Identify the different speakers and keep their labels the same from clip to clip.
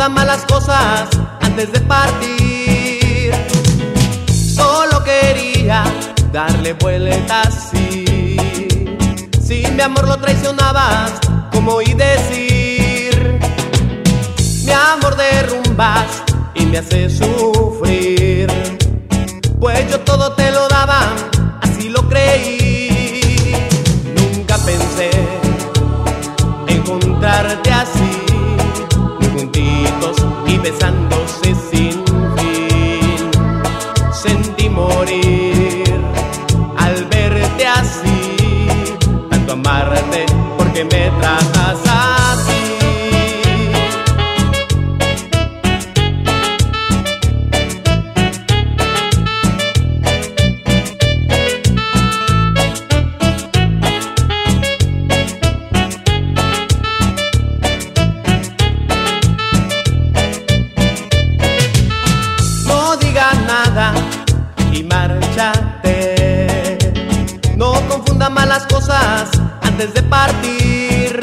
Speaker 1: confundan mal las cosas antes de partir. Solo quería darle vueltas así. Si mi amor lo traicionabas, ¿cómo oí decir? Mi amor derrumbas y me haces sufrir. Pues yo todo te lo daba, así lo creí. Nunca pensé encontrarte así, juntitos y besándose sin fin. Sentí morir al verte así, tanto amarte porque me tratas así. Y márchate. No confunda malas cosas antes de partir.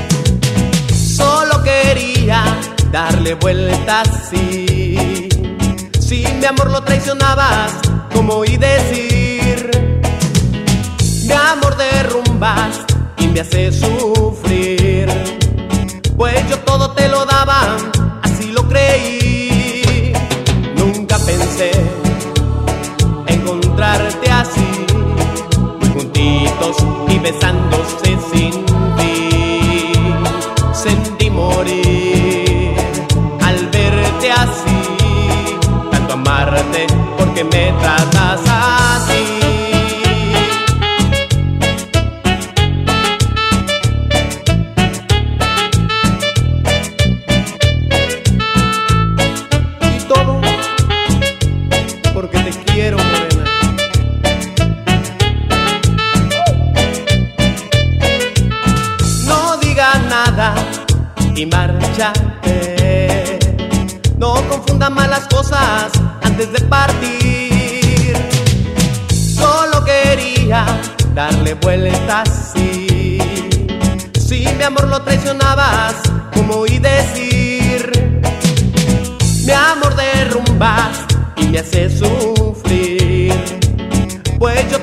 Speaker 1: Solo quería darle vueltas así. Si mi amor lo traicionabas, ¿cómo oí decir? Mi amor derrumbas y me haces sufrir. Pues yo todo te lo daba, así lo creí. Nunca pensé encontrarte así, muy juntitos y besándose sin fin. Sentí morir al verte así, tanto amarte porque me tratas así. Y todo porque te quiero, morena. No digas nada y márchate. No confundan malas cosas antes de partir. Solo quería darle vueltas así. Si mi amor lo traicionabas, ¿cómo oí decir? Mi amor derrumbas y me haces sufrir. Pues yo